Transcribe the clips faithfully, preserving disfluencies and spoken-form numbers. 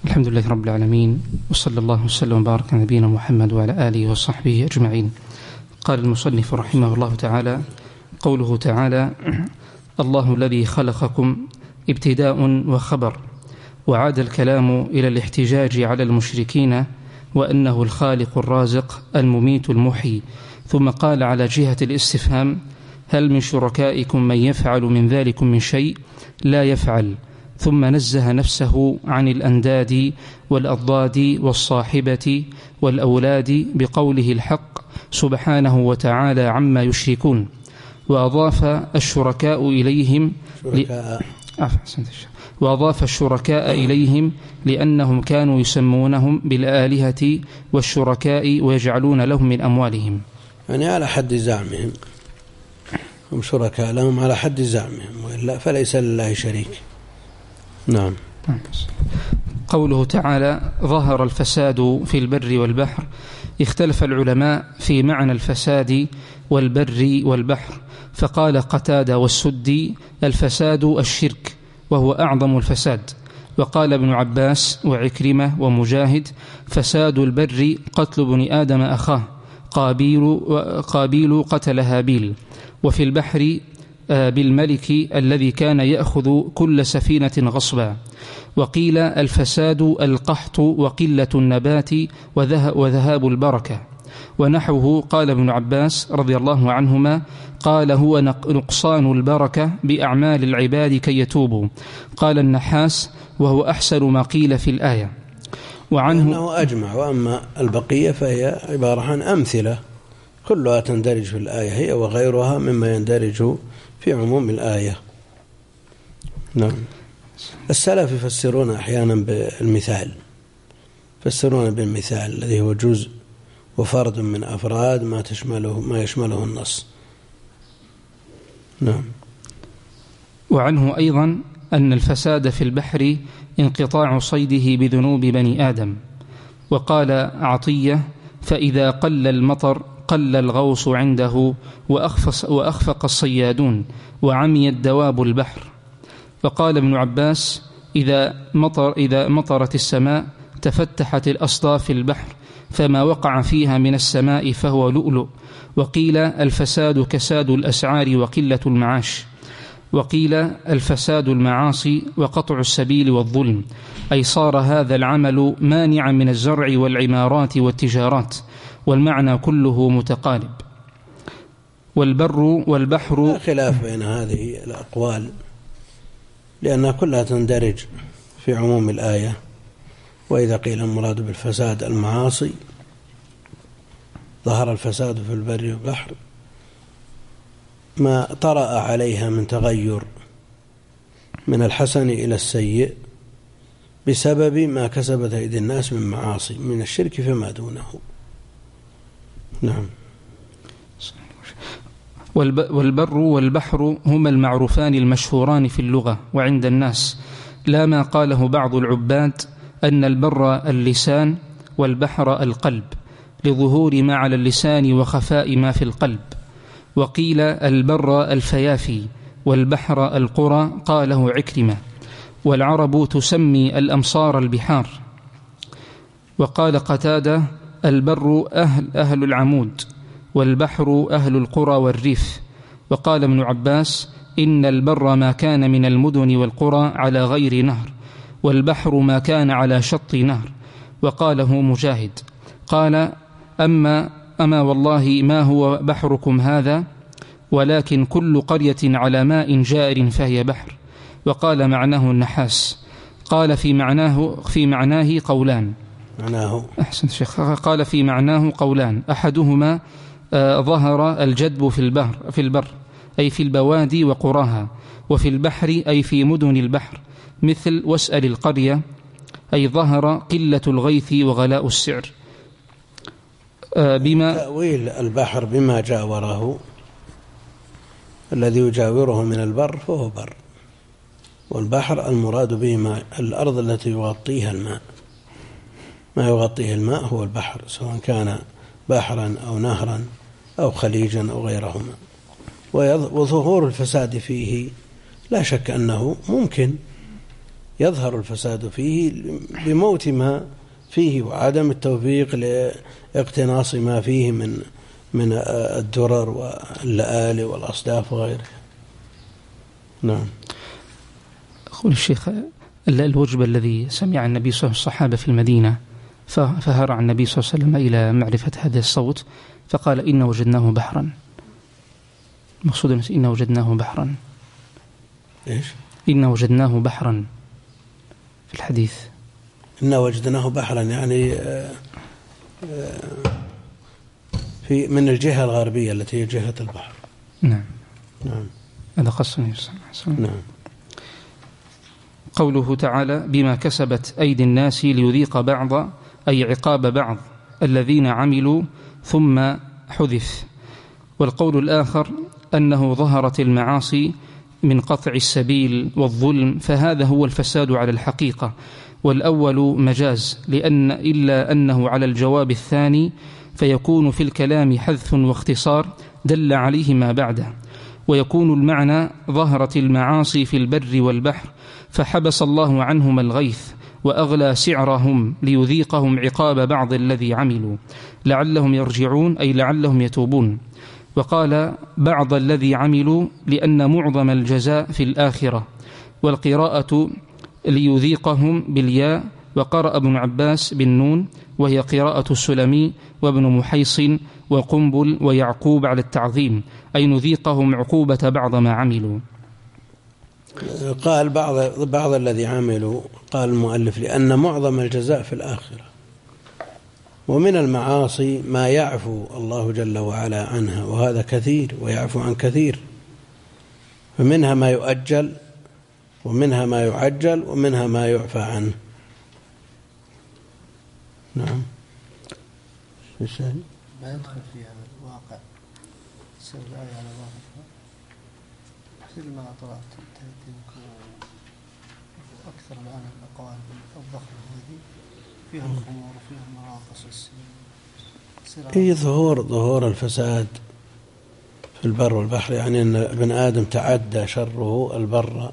الحمد لله رب العالمين، وصلى الله وسلم وبارك على نبينا محمد وعلى آله وصحبه أجمعين. قال المصنف رحمه الله تعالى: قوله تعالى: الله الذي خلقكم ابتداء وخبر، وعاد الكلام إلى الاحتجاج على المشركين وأنه الخالق الرازق المميت المحيي، ثم قال على جهة الاستفهام: هل من شركائكم من يفعل من ذلكم من شيء؟ لا يفعل. ثم نزه نفسه عن الأنداد والأضداد والصاحبة والأولاد بقوله الحق سبحانه وتعالى عما يشركون، وأضاف الشركاء إليهم ل... وأضاف الشركاء إليهم لأنهم كانوا يسمونهم بالآلهة والشركاء ويجعلون لهم من أموالهم، يعني على حد زعمهم، هم شركاء لهم على حد زعمهم، وإلا فليس لله شريك. نعم. قوله تعالى: ظهر الفساد في البر والبحر. اختلف العلماء في معنى الفساد والبر والبحر، فقال قتادة والسدي: الفساد الشرك وهو أعظم الفساد. وقال ابن عباس وعكرمة ومجاهد: فساد البر قتل ابن آدم أخاه، قابيل, قابيل قتل هابيل. وفي البحر بالملك الذي كان يأخذ كل سفينة غصبا. وقيل الفساد القحط وقلة النبات وذهاب البركة. ونحوه قال ابن عباس رضي الله عنهما: قال هو نقصان البركة بأعمال العباد كي يتوبوا. قال النحاس: وهو أحسن ما قيل في الآية. وعنه أنه أجمع، وأما البقية فهي عبارة عن أمثلة كلها تندرج في الآية، هي وغيرها مما يندرج في عموم الآية. نعم. السلف يفسرون أحيانا بالمثال، يفسرون بالمثال الذي هو جزء وفرد من أفراد ما تشمله ما يشمله النص. نعم. وعنه أيضا أن الفساد في البحر انقطاع صيده بذنوب بني آدم. وقال عطية: فإذا قل المطر قل الغوص عنده وأخفق الصيادون وعميت دواب البحر. وقال ابن عباس: إذا مطر إذا مطرت السماء تفتحت الأصداف في البحر، فما وقع فيها من السماء فهو لؤلؤ. وقيل الفساد كساد الأسعار وقلة المعاش. وقيل الفساد المعاصي وقطع السبيل والظلم، أي صار هذا العمل مانعا من الزرع والعمارات والتجارات، والمعنى كله متقارب. والبر والبحر لا خلاف بين هذه الأقوال، لأنها كلها تندرج في عموم الآية. وإذا قيل المراد بالفساد المعاصي، ظهر الفساد في البر والبحر ما طرأ عليها من تغير من الحسن إلى السيء بسبب ما كسبت أيدي الناس من معاصي، من الشرك فما دونه. نعم. والبر والبحر هما المعروفان المشهوران في اللغة وعند الناس، لا ما قاله بعض العباد أن البر اللسان والبحر القلب، لظهور ما على اللسان وخفاء ما في القلب. وقيل البر الفيافي والبحر القرى، قاله عكرمة. والعرب تسمي الأمصار البحار. وقال قتادة: البر أهل, أهل العمود، والبحر أهل القرى والريف. وقال ابن عباس: إن البر ما كان من المدن والقرى على غير نهر، والبحر ما كان على شط نهر. وقاله مجاهد قال: أما, أما والله ما هو بحركم هذا، ولكن كل قرية على ماء جار فهي بحر. وقال معناه النحاس. قال في معناه, في معناه قولان. معناه أحسن شيخ. قال في معناه قولان، أحدهما آه ظهر الجدب في البحر في البر أي في البوادي وقراها، وفي البحر أي في مدن البحر، مثل واسأل القرية، أي ظهر قلة الغيث وغلاء السعر. آه بما تأويل البحر بما جاوره، الذي يجاوره من البر فهو بر، والبحر المراد به ما الأرض التي يغطيها الماء، ما يغطيه الماء هو البحر، سواء كان بحرا أو نهرا أو خليجا أو غيرهما. وظهور الفساد فيه لا شك أنه ممكن، يظهر الفساد فيه بموت ما فيه وعدم التوفيق لاقتناص ما فيه من من الدرر واللآلئ والأصداف وغيرها. نعم. أقول الشيخ الوجبة الذي سمع النبي صلى الله عليه وسلم الصحابة في المدينة فهرع النبي صلى الله عليه وسلم إلى معرفة هذا الصوت فقال إن وجدناه بحرا. مقصود إن وجدناه بحرا. إيش؟ إن وجدناه بحرا في الحديث. إن وجدناه بحرا يعني في من الجهة الغربية التي هي جهة البحر. نعم. نعم. هذا قصني. نعم. قوله تعالى بما كسبت أيدي الناس ليذيق بعض أي عقاب بعض الذين عملوا ثم حذف. والقول الآخر أنه ظهرت المعاصي من قطع السبيل والظلم فهذا هو الفساد على الحقيقة، والأول مجاز لأن إلا أنه على الجواب الثاني فيكون في الكلام حذف واختصار دل عليه ما بعده، ويكون المعنى ظهرت المعاصي في البر والبحر فحبس الله عنهم الغيث وأغلى سعرهم ليذيقهم عقاب بعض الذي عملوا لعلهم يرجعون أي لعلهم يتوبون. وقال بعض الذي عملوا لأن معظم الجزاء في الآخرة، والقراءة ليذيقهم بالياء، وقرأ ابن عباس بالنون وهي قراءة السلمي وابن محيص وقنبل ويعقوب على التعظيم أي نذيقهم عقوبة بعض ما عملوا. قال بعض بعض الذي عملوا، قال المؤلف لأن معظم الجزاء في الآخرة، ومن المعاصي ما يعفو الله جل وعلا عنها وهذا كثير ويعفو عن كثير، فمنها ما يؤجل ومنها ما يعجل ومنها ما يعفى عنه. نعم. ما يدخل في هذا الواقع تصير الآية على ظاهرها مثل ما طلعت أكثر الآن الأقوال الضخمة هذه فيها الخمور وفيها المراقص. هي ظهور ظهور الفساد في البر والبحر، يعني أن ابن آدم تعدى شره البر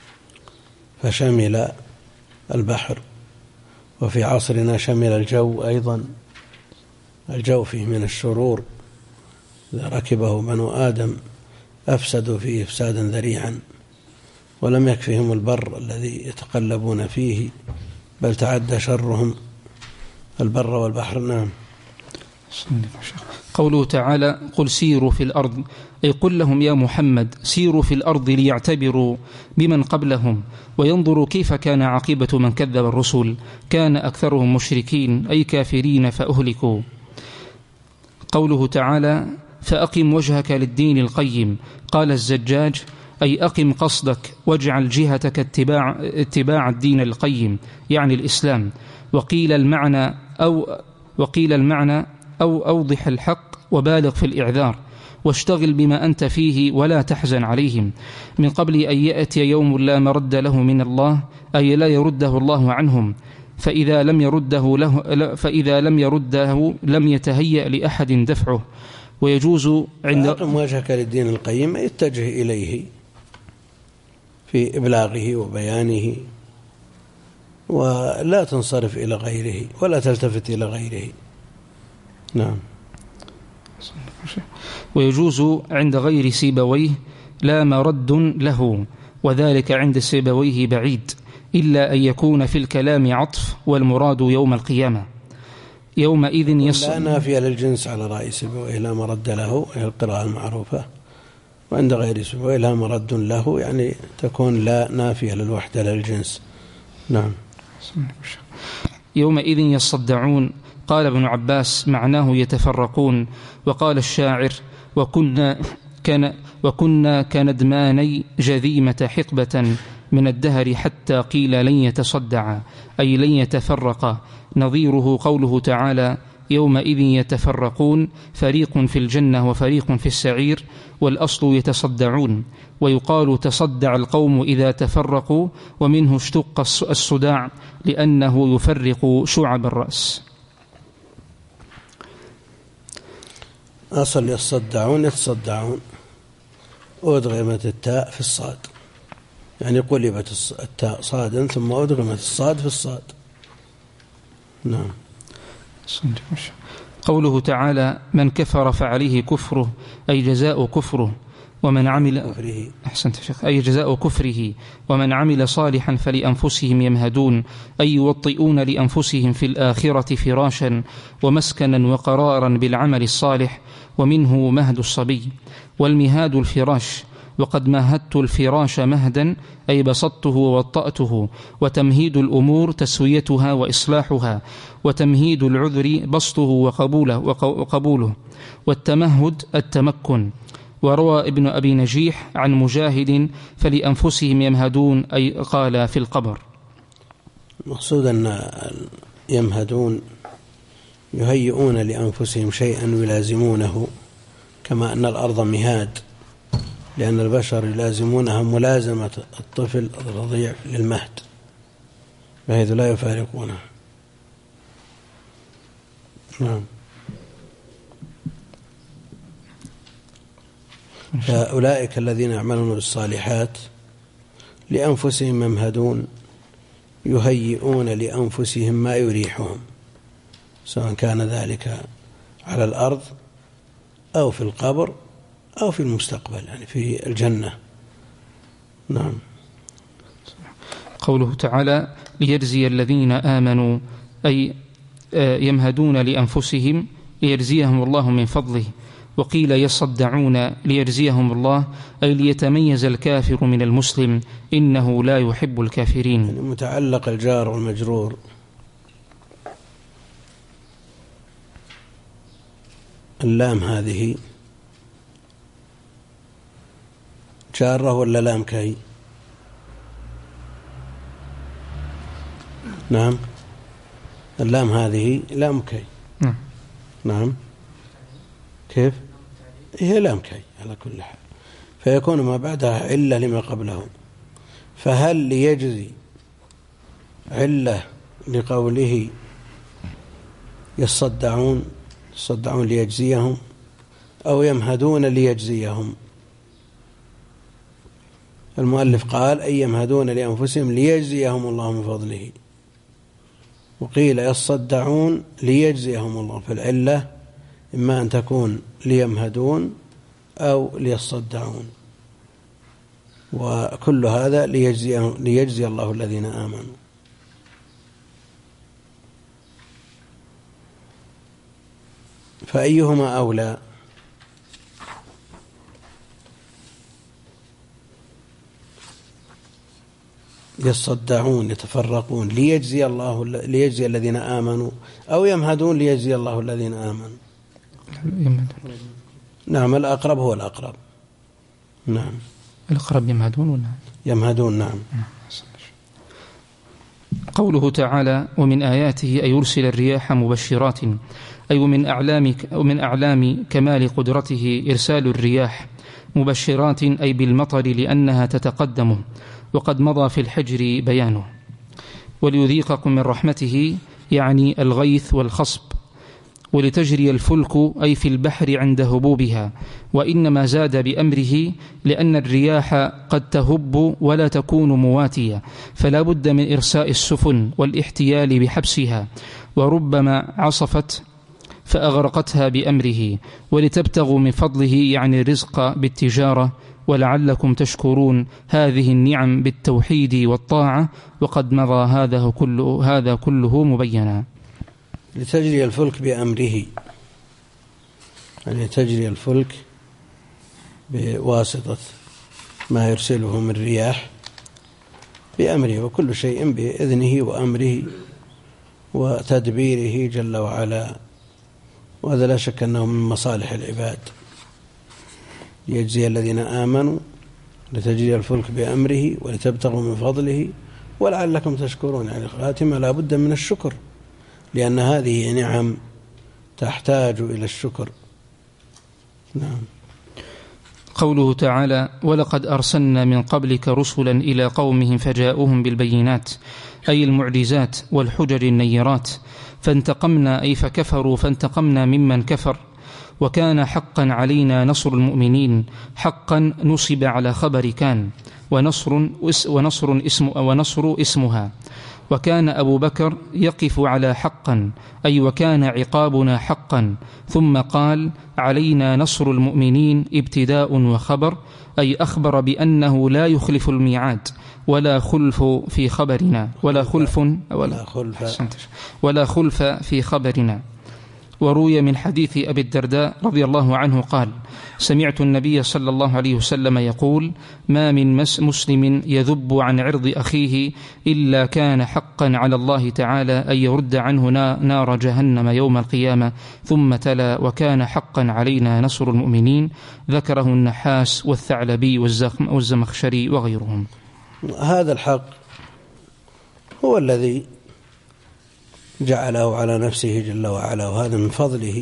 فشمل البحر، وفي عصرنا شمل الجو أيضا. الجو فيه من الشرور إذا ركبه بنو آدم أفسدوا فيه إفسادا ذريعا، ولم يكفهم البر الذي يتقلبون فيه بل تعدى شرهم البر والبحر. نعم. قوله تعالى قل سيروا في الأرض أي قل لهم يا محمد سيروا في الأرض ليعتبروا بمن قبلهم وينظروا كيف كان عاقبة من كذب الرسل كان أكثرهم مشركين أي كافرين فأهلكوا. قوله تعالى فأقم وجهك للدين القيم قال الزجاج أي أقم قصدك واجعل جهتك اتباع, اتباع الدين القيم يعني الإسلام. وقيل المعنى أو وقيل المعنى أو أوضح الحق وبالغ في الإعذار واشتغل بما أنت فيه ولا تحزن عليهم من قبل أن يأتي يوم لا مرد له من الله أي لا يرده الله عنهم فإذا لم يرده له فإذا لم يرده لم يتهيأ لأحد دفعه. ويجوز عند أقم وجهك للدين القيم يتجه إليه في إبلاغه وبيانه ولا تنصرف إلى غيره ولا تلتفت إلى غيره. نعم. ويجوز عند غير سيبويه لا مرد له وذلك عند سيبويه بعيد إلا أن يكون في الكلام عطف والمراد يوم القيامة يومئذ يص لا نافية للجنس على رأي سيبويه لا مرد له هي القراءة المعروفة، وعند غير سيبويه لا مرد له يعني تكون لا نافية للوحدة للجنس. نعم. يومئذ يصدعون قال ابن عباس معناه يتفرقون. وقال الشاعر وكنا كان وكنا كندماني جذيمة حقبة من الدهر حتى قيل لن يتصدع أي لن يتفرق. نظيره قوله تعالى يومئذ يتفرقون فريق في الجنة وفريق في السعير والأصل يتصدعون. ويقال تصدع القوم إذا تفرقوا ومنه اشتق الصداع لأنه يفرق شعب الرأس. أصل يصدعون يتصدعون أدغمت التاء في الصاد يعني قلبت التاء صادا ثم أدغمت الصاد في الصاد. نعم. قوله تعالى من كفر فعليه كفره أي جزاء كفره ومن عمل كفره. أحسنت شيخ. أي جزاء كفره ومن عمل صالحا فلأنفسهم يمهدون أي يوطئون لأنفسهم في الآخرة فراشا ومسكنا وقرارا بالعمل الصالح، ومنه مهد الصبي، والمهاد الفراش. وقد مهدت الفراش مهدا أي بسطته ووطأته، وتمهيد الأمور تسويتها وإصلاحها، وتمهيد العذر بسطه وقبوله, وقبوله والتمهد التمكن. وروى ابن أبي نجيح عن مجاهد فلأنفسهم يمهدون أي قال في القبر. مقصود أن يمهدون يهيئون لأنفسهم شيئا يلازمونه، كما أن الأرض مهاد، لأن البشر يلازمونها ملازمة الطفل الرضيع للمهد بحيث لا يفارقونه. نعم. فأولئك الذين يعملون الصالحات لأنفسهم يمهدون، يهيئون لأنفسهم ما يريحهم، سواء كان ذلك على الأرض أو في القبر أو في المستقبل، يعني في الجنة. نعم. قوله تعالى ليجزي الذين آمنوا أي يمهدون لأنفسهم ليجزيهم الله من فضله. وقيل يصدعون ليجزيهم الله أي ليتميز الكافر من المسلم إنه لا يحب الكافرين. يعني متعلق الجار والمجرور اللام هذه جارة ولا لام كي؟ نعم. اللام هذه لام كي. نعم. نعم. كيف؟ هي لام كي على كل حال، فيكون ما بعدها علة لما قبله. فهل ليجزي علة لقوله يصدعون يصدعون ليجزيهم أو يمهدون ليجزيهم؟ المؤلف قال أي يمهدون لأنفسهم ليجزيهم الله من فضله، وقيل يصدعون ليجزيهم الله. فالعلة إما أن تكون ليمهدون أو ليصدعون، وكل هذا ليجزي, ليجزي الله الذين آمنوا. فأيهما أولى؟ يصدعون يتفرقون ليجزي الله ليجزي الذين آمنوا، أو يمهدون ليجزي الله الذين آمنوا. نعم. الأقرب هو الأقرب. نعم. الأقرب يمهدون ولا يمهدون؟ نعم. قوله تعالى ومن آياته أن يرسل الرياح مبشرات أي من أعلام ومن أعلام كمال قدرته إرسال الرياح مبشرات أي بالمطر لأنها تتقدمه، وقد مضى في الحجر بيانه. وليذيقكم من رحمته يعني الغيث والخصب. ولتجري الفلك أي في البحر عند هبوبها، وإنما زاد بأمره لأن الرياح قد تهب ولا تكون مواتية، فلا بد من إرساء السفن والاحتيال بحبسها، وربما عصفت فأغرقتها بأمره. ولتبتغوا من فضله يعني الرزق بالتجارة، ولعلكم تشكرون هذه النعم بالتوحيد والطاعة، وقد مضى هذا كله, هذا كله مبينا. لتجري الفلك بأمره، يعني تجري الفلك بواسطة ما يرسله من رياح بأمره، وكل شيء بإذنه وأمره وتدبيره جل وعلا، وهذا لا شك أنه من مصالح العباد. ليجزي الذين آمنوا لتجري الفلك بأمره ولتبتغوا من فضله ولعلكم تشكرون. يعني خاتمة لا بد من الشكر، لأن هذه نعم تحتاج إلى الشكر. نعم. قوله تعالى ولقد أرسلنا من قبلك رسلا إلى قومهم فجاءوهم بالبينات أي المعجزات والحجج النيرات، فانتقمنا أي فكفروا فانتقمنا ممن كفر وكان حقا علينا نصر المؤمنين. حقا نصب على خبر كان، ونصر, ونصر, اسم ونصر اسمها. وكان أبو بكر يقف على حقا، أي وكان عقابنا حقا. ثم قال علينا نصر المؤمنين ابتداء وخبر، أي أخبر بأنه لا يخلف الميعاد ولا خلف في خبرنا ولا خلف ولا خلف, ولا خلف في خبرنا. وروي من حديث أبي الدرداء رضي الله عنه قال سمعت النبي صلى الله عليه وسلم يقول ما من مسلم يذب عن عرض أخيه إلا كان حقا على الله تعالى أن يرد عنه نار جهنم يوم القيامة. ثم تلا وكان حقا علينا نصر المؤمنين. ذكره النحاس والثعلبي والزمخشري وغيرهم. هذا الحق هو الذي جعله على نفسه جل وعلا، وهذا من فضله،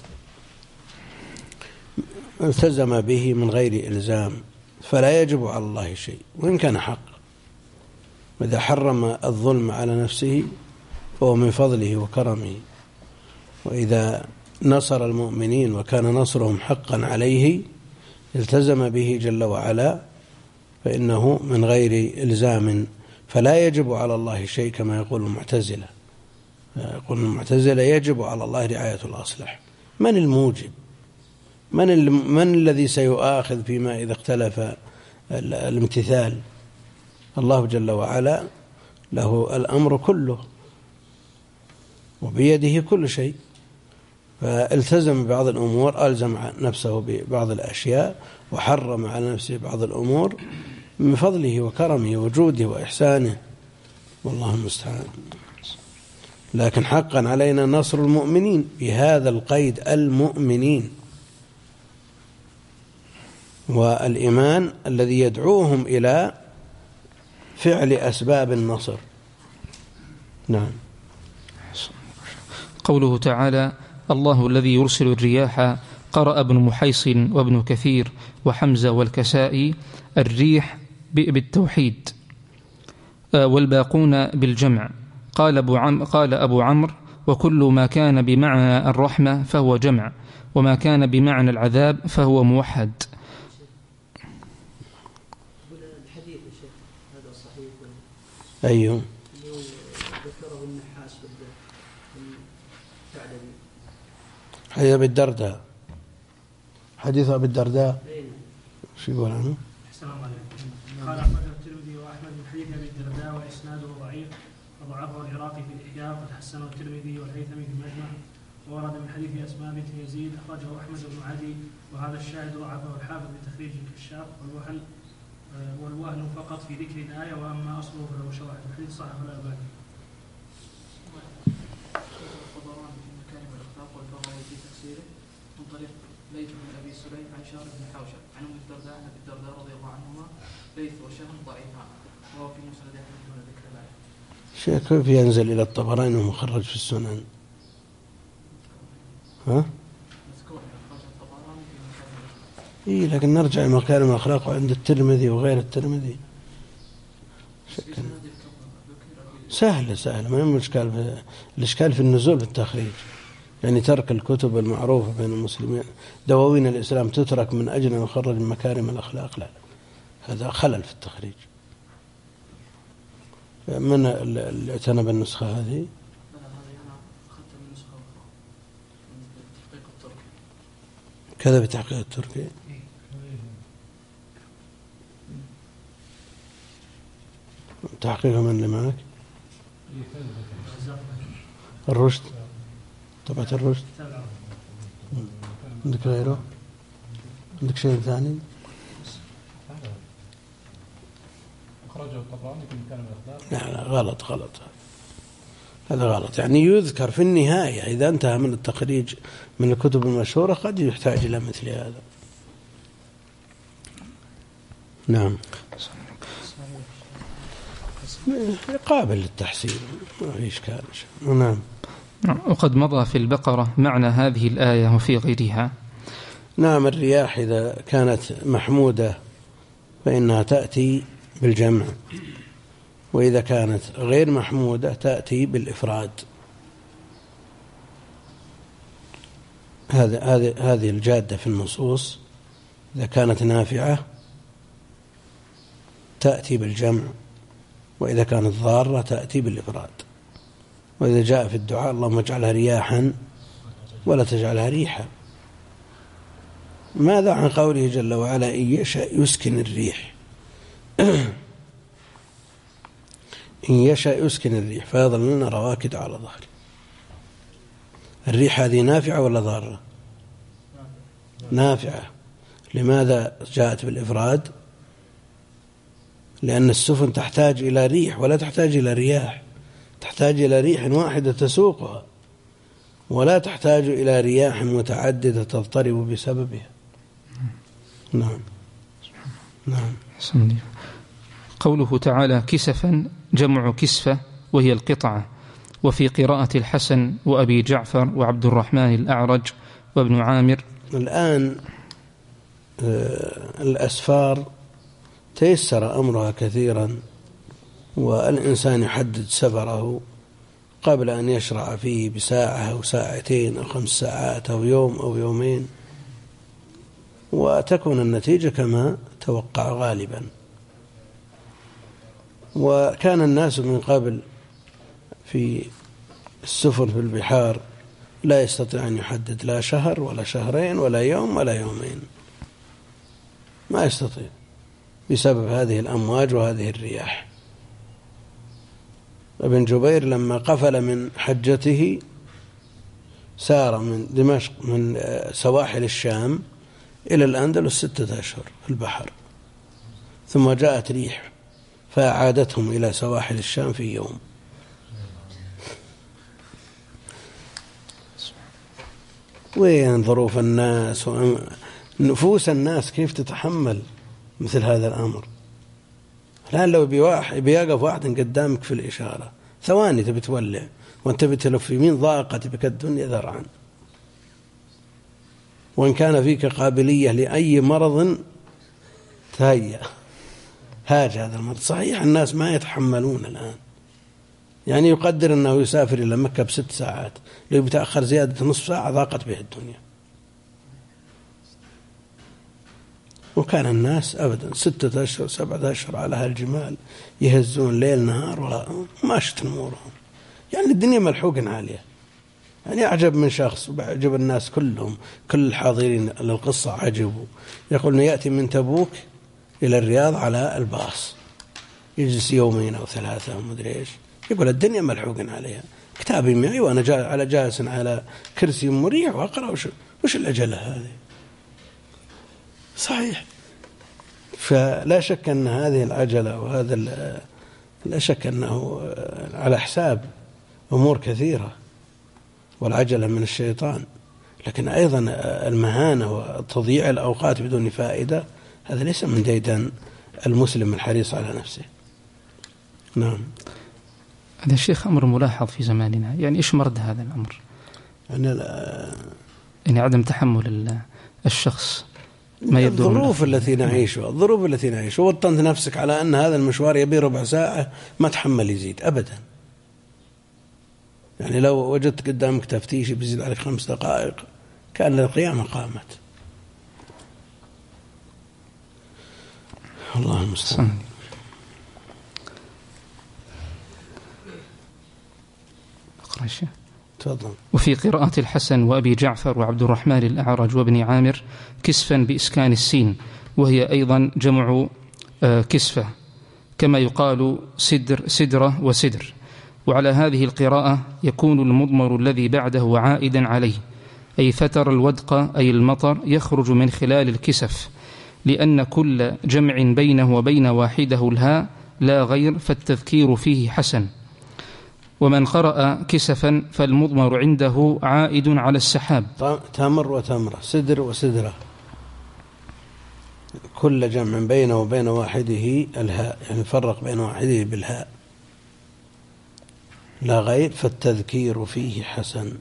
التزم به من غير إلزام، فلا يجب على الله شيء وإن كان حق. إذا حرم الظلم على نفسه فهو من فضله وكرمه، وإذا نصر المؤمنين وكان نصرهم حقا عليه التزم به جل وعلا، فإنه من غير إلزام، فلا يجب على الله شيء كما يقول المعتزلة. يقول المعتزلة يجب على الله رعاية الأصلح. من الموجب؟ من, من الذي سيؤاخذ فيما إذا اختلف الامتثال؟ الله جل وعلا له الأمر كله وبيده كل شيء، فالتزم ببعض الأمور، ألزم نفسه ببعض الأشياء، وحرم على نفسه بعض الأمور من فضله وكرمه وجوده وإحسانه، والله المستعان. لكن حقا علينا نصر المؤمنين بهذا القيد، المؤمنين، والإيمان الذي يدعوهم إلى فعل أسباب النصر. نعم. قوله تعالى الله الذي يرسل الرياح. قرأ ابن محيص وابن كثير وحمزة والكسائي الريح بالتوحيد والباقون بالجمع. قال أبو, عم قال أبو عمرو وكل ما كان بمعنى الرحمة فهو جمع، وما كان بمعنى العذاب فهو موحد. أيوه ذكره النحاس بالثعلبي حديث أبي الدرداء. حديث أبي الدرداء شو يقول عنه؟ قال أخرجه الترمذي وأحمد من حديث أبي الدرداء وإسناده ضعيف وضعفه العراقي في الإحياء وقد حسنه الترمذي والهيثمي في المجمع. وورد من حديث أسماء بنت يزيد أخرجه أحمد بن عدي، وهذا الشاهد ضعفه الحافظ بتخريج الكشاف. والوهن والوهن فقط في ذكر الآية، وأما أصله فله شواهد. الحديث صحيح الألباني. الطبراني في مكارم الأخلاق والفضائل في تفسيره من طريق ليث بن أبي سليم عن شهر بن حوشب عن أم الدرداء عن أبي الدرداء رضي الله عنهما ليث وشهم ضعيفان، وهو في مسند أحمد دون ذكر الآية. شيخ كيف ينزل إلى الطبراني ومخرج في السنن؟ ها؟ إيه لكن نرجع لمكارم الأخلاق عند الترمذي وغير الترمذي. سهل سهل، ما هو إشكال في الإشكال في النزول في التخريج، يعني ترك الكتب المعروفة بين المسلمين، دواوين الإسلام تترك من أجل أن يخرج من مكارم الأخلاق، لا، هذا خلل في التخريج. من اللي اعتنى بالنسخة هذه؟ كذا بتحقيق التركي. تحقيق من اللي معك؟ الرشد، طبعة الرشد. عندك غيره؟ عندك شيء ثاني؟ لا لا غلط غلط، هذا غلط. يعني يذكر في النهاية إذا انتهى من التخريج من الكتب المشهورة قد يحتاج إلى مثل هذا. نعم، قابل للتحسين، ما في إشكال. نعم. وقد مضى في البقرة معنى هذه الآية وفي غيرها. نعم، الرياح إذا كانت محمودة فإنها تأتي بالجمع، وإذا كانت غير محمودة تأتي بالإفراد. هذه هذه هذه الجادة في النصوص إذا كانت نافعة تأتي بالجمع، وإذا كانت ضارة تأتي بالإفراد. وإذا جاء في الدعاء اللهم اجعلها رياحا ولا تجعلها ريحا. ماذا عن قوله جل وعلا إن يشاء يسكن الريح؟ إن يشاء يسكن الريح فيظللن رواكد على ظهره. الريح هذه نافعة ولا ضارة؟ نافعة. لماذا جاءت بالإفراد؟ لأن السفن تحتاج إلى ريح ولا تحتاج إلى رياح، تحتاج إلى ريح واحدة تسوقها، ولا تحتاج إلى رياح متعددة تضطرب بسببها. نعم نعم. قوله تعالى كسفا جمع كسفة وهي القطعة. وفي قراءة الحسن وأبي جعفر وعبد الرحمن الأعرج وابن عامر. الآن الأسفار تيسر أمرها كثيرا، والإنسان يحدد سفره قبل أن يشرع فيه بساعة أو ساعتين أو خمس ساعات أو يوم أو يومين، وتكون النتيجة كما توقع غالبا. وكان الناس من قبل في السفن في البحار لا يستطيع أن يحدد لا شهر ولا شهرين ولا يوم ولا يومين، ما يستطيع بسبب هذه الأمواج وهذه الرياح. ابن جبير لما قفل من حجته سار من دمشق من سواحل الشام إلى الأندلس ستة أشهر في البحر، ثم جاءت ريح فأعادتهم إلى سواحل الشام في يوم. وين ظروف الناس ونفوس الناس كيف تتحمل مثل هذا الأمر؟ الآن لو بيقف واحد قدامك في الإشارة ثواني تبي تولع وانت بتلف يمين ضاقت بك الدنيا ذرعا، وإن كان فيك قابلية لأي مرض تهيأ هاج هذا المرض. صحيح الناس ما يتحملون الآن، يعني يقدر أنه يسافر إلى مكة بست ساعات، لو بتأخر زيادة نصف ساعة ضاقت به الدنيا. وكان الناس أبدا ستة أشهر سبعة أشهر على هالجمال يهزون ليل نهار ولا ماشت أمورهم، يعني الدنيا ملحوق عالية. يعني أعجب من شخص وأعجب الناس كلهم، كل الحاضرين للقصة عجبوا، يقول يأتي من تبوك إلى الرياض على الباص يجلس يومين أو ثلاثة ومدري إيش، يقول الدنيا ملحوق عليها، كتابي معي وأنا جا على جالس على كرسي مريح وأقرأ. وش, وش العجلة هذه؟ صحيح. فلا شك أن هذه العجلة وهذا لا شك أنه على حساب أمور كثيرة، والعجلة من الشيطان، لكن أيضا المهانة وتضييع الأوقات بدون فائدة هذا ليس من ديدن المسلم الحريص على نفسه. نعم. هذا الشيخ أمر ملاحظ في زماننا، يعني إيش مرد هذا الأمر؟ يعني, يعني عدم تحمل الشخص ما يبدو الظروف التي نعيشها، الظروف التي نعيشها، وطنت نفسك على أن هذا المشوار يبي ربع ساعة ما تحمل يزيد أبدا. يعني لو وجدت قدامك تفتيش بيزيد عليك خمس دقائق كأن القيامة قامت. الله المستعان. أقرأ شيء. تفضل. وفي قراءة الحسن وأبي جعفر وعبد الرحمن الأعرج وابن عامر كسفا بإسكان السين، وهي أيضا جمع كسفة، كما يقال سدر سدرة وسدر. وعلى هذه القراءة يكون المضمر الذي بعده عائدا عليه، أي فتر الودق أي المطر يخرج من خلال الكسف، لأن كل جمع بينه وبين واحده الهاء لا غير، فالتذكير فيه حسن. ومن قرأ كسفا فالمضمر عنده عائد على السحاب. تمر وتمرة، سدر وسدرة، كل جمع بينه وبين واحده الهاء، يعني فرق بين واحده بالهاء لا غير، فالتذكير فيه حسن.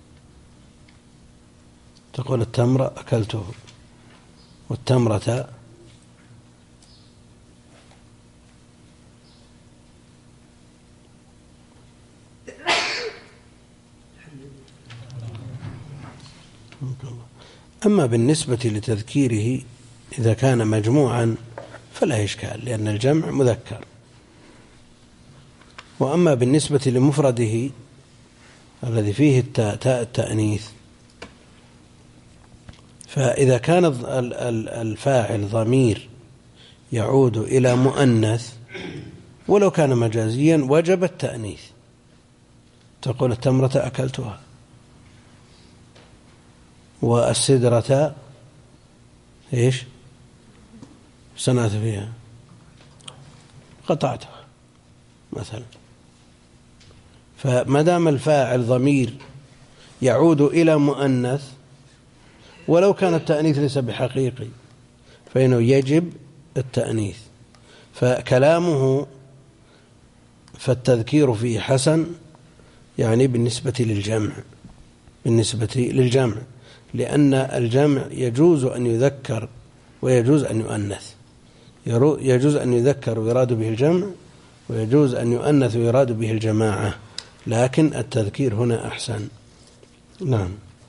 تقول التمر أكلته، والتمرة أما بالنسبة لتذكيره إذا كان مجموعا فلا إشكال، لأن الجمع مذكر. وأما بالنسبة لمفرده الذي فيه التاء تاء التأنيث، فإذا كان الفاعل ضمير يعود إلى مؤنث ولو كان مجازيا وجب التأنيث. تقول التمرة أكلتها، والسدرة إيش صنعت فيها؟ قطعتها مثلا. فما دام الفاعل ضمير يعود إلى مؤنث ولو كان التأنيث ليس بحقيقي فإنه يجب التأنيث. فكلامه فالتذكير فيه حسن، يعني بالنسبة للجمع، بالنسبة للجمع لأن الجمع يجوز أن يذكر ويجوز أن يؤنث. يجوز أن يذكر ويراد به الجمع، ويجوز أن يؤنث ويراد به الجماعة، لكن التذكير هنا أحسن. نعم.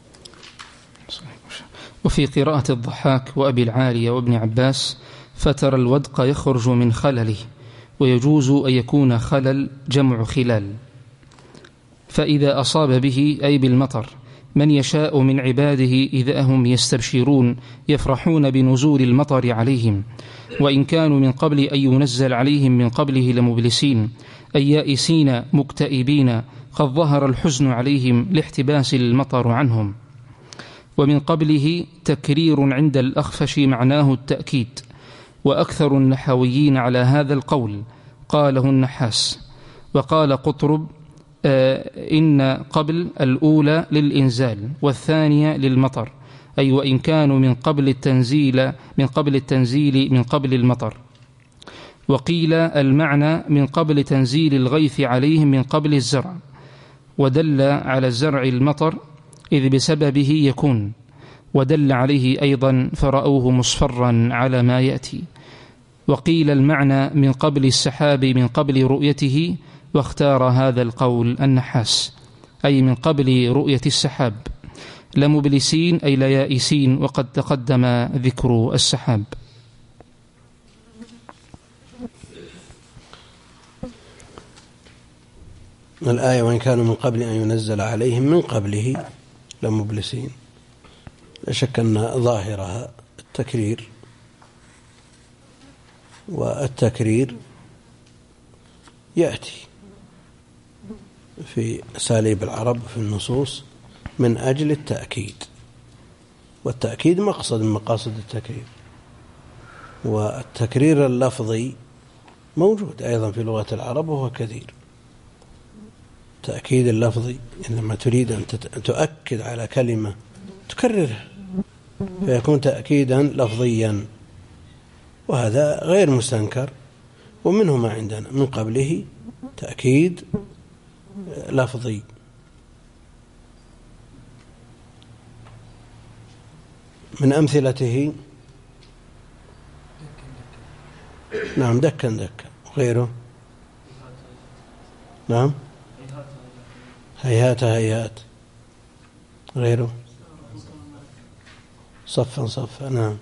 وفي قراءة الضحاك وأبي العالية وابن عباس فترى الودق يخرج من خلله، ويجوز أن يكون خلل جمع خلال. فإذا أصاب به أي بالمطر من يشاء من عباده إذا هم يستبشرون يفرحون بنزول المطر عليهم، وإن كانوا من قبل أن ينزل عليهم من قبله لمبلسين أي يائسين مكتئبين قد ظهر الحزن عليهم لاحتباس المطر عنهم. ومن قبله تكرير عند الأخفش معناه التأكيد، وأكثر النحويين على هذا القول قاله النحاس. وقال قطرب آه إن قبل الأولى للإنزال والثانية للمطر، أي وإن كانوا من قبل التنزيل من قبل التنزيل من قبل المطر. وقيل المعنى من قبل تنزيل الغيث عليهم من قبل الزرع، ودل على الزرع المطر إذ بسببه يكون، ودل عليه أيضا فرأوه مصفرا على ما يأتي. وقيل المعنى من قبل السحاب من قبل رؤيته، واختار هذا القول النحاس أي من قبل رؤية السحاب، لمبلسين أي ليائسين، وقد تقدم ذكر السحاب. الآية وإن كانوا من قبل أن ينزل عليهم من قبله لمبلسين، لا شك أن ظاهرها التكرير، والتكرير يأتي في أساليب العرب في النصوص من أجل التأكيد، والتأكيد مقصد من مقاصد التكرير. والتكرير اللفظي موجود أيضا في لغة العرب وهو كثير. التأكيد اللفظي عندما تريد أن تؤكد على كلمة تكررها فيكون تأكيدا لفظيا، وهذا غير مستنكر. ومنه ما عندنا من قبله تأكيد لفظي. من أمثلته نعم دكا دكا، وغيره نعم هيهات هيهات، غيره صفا صفا. نعم.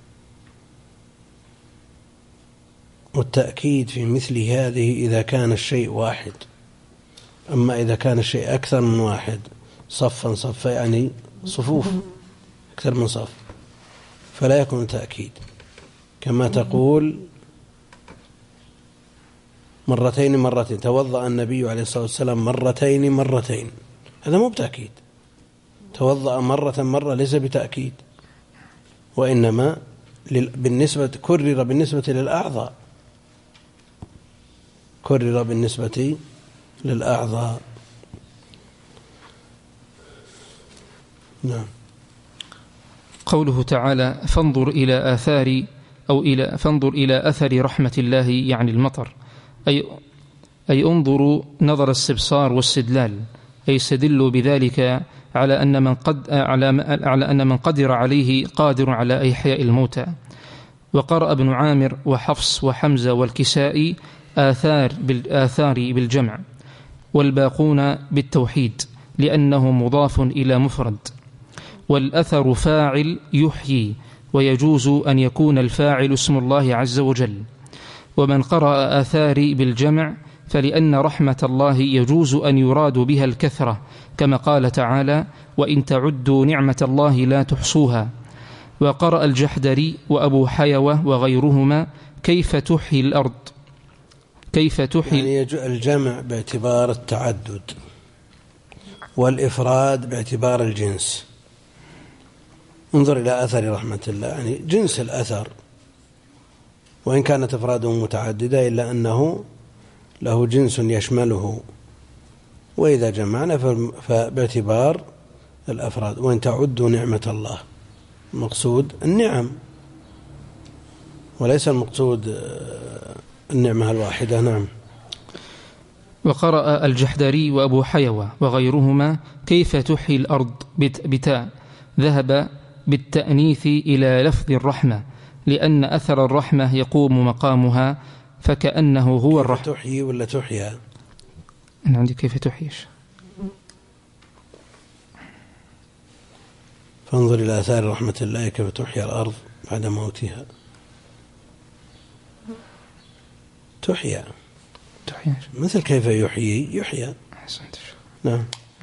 والتأكيد في مثل هذه إذا كان الشيء واحد، أما إذا كان الشيء أكثر من واحد صفا صفا يعني صفوف أكثر من صف فلا يكون تأكيد، كما تقول مرتين مرتين، توضأ النبي عليه الصلاة والسلام مرتين مرتين، هذا مو بتأكيد. توضأ مرة مرة ليس بتأكيد، وإنما بالنسبة كرر بالنسبة للأعضاء، كرر بالنسبة للأعضاء. نعم. قوله تعالى فانظر إلى آثار أو إلى فانظر إلى أثر رحمة الله يعني المطر، أي أي انظروا نظر استبصار واستدلال، أي استدلوا بذلك على أن من قد على على أن من قدر عليه قادر على إحياء الموتى. وقرأ ابن عامر وحفص وحمزة والكسائي آثار بالآثار بالجمع، والباقون بالتوحيد لأنه مضاف إلى مفرد. والأثر فاعل يحيي، ويجوز أن يكون الفاعل اسم الله عز وجل. ومن قرأ آثاري بالجمع فلأن رحمة الله يجوز أن يراد بها الكثرة، كما قال تعالى: وإن تعدوا نعمة الله لا تحصوها. وقرأ الجحدري وأبو حيوة وغيرهما: كيف تحيي الأرض، كيف تحيي، يعني الجمع باعتبار التعدد، والإفراد باعتبار الجنس. انظر إلى أثر رحمة الله، يعني جنس الأثر، وإن كانت أفراده متعددة إلا أنه له جنس يشمله. وإذا جمعنا فباعتبار الأفراد. وإن تعدوا نعمة الله، المقصود النعم وليس المقصود النعمة الواحدة. نعم. وقرأ الجحدري وأبو حيوة وغيرهما: كيف تحيي الأرض بتاء، ذهب بالتأنيث إلى لفظ الرحمة، لأن أثر الرحمة يقوم مقامها، فكأنه هو الرحمة. كيف تحيي ولا تحيا؟ أنا عندي كيف تحييش. فانظر إلى آثار رحمة الله كيف تحيي الأرض بعد موتها. تحيا مثل كيف يحيي يحيى. أحسنت. نعم.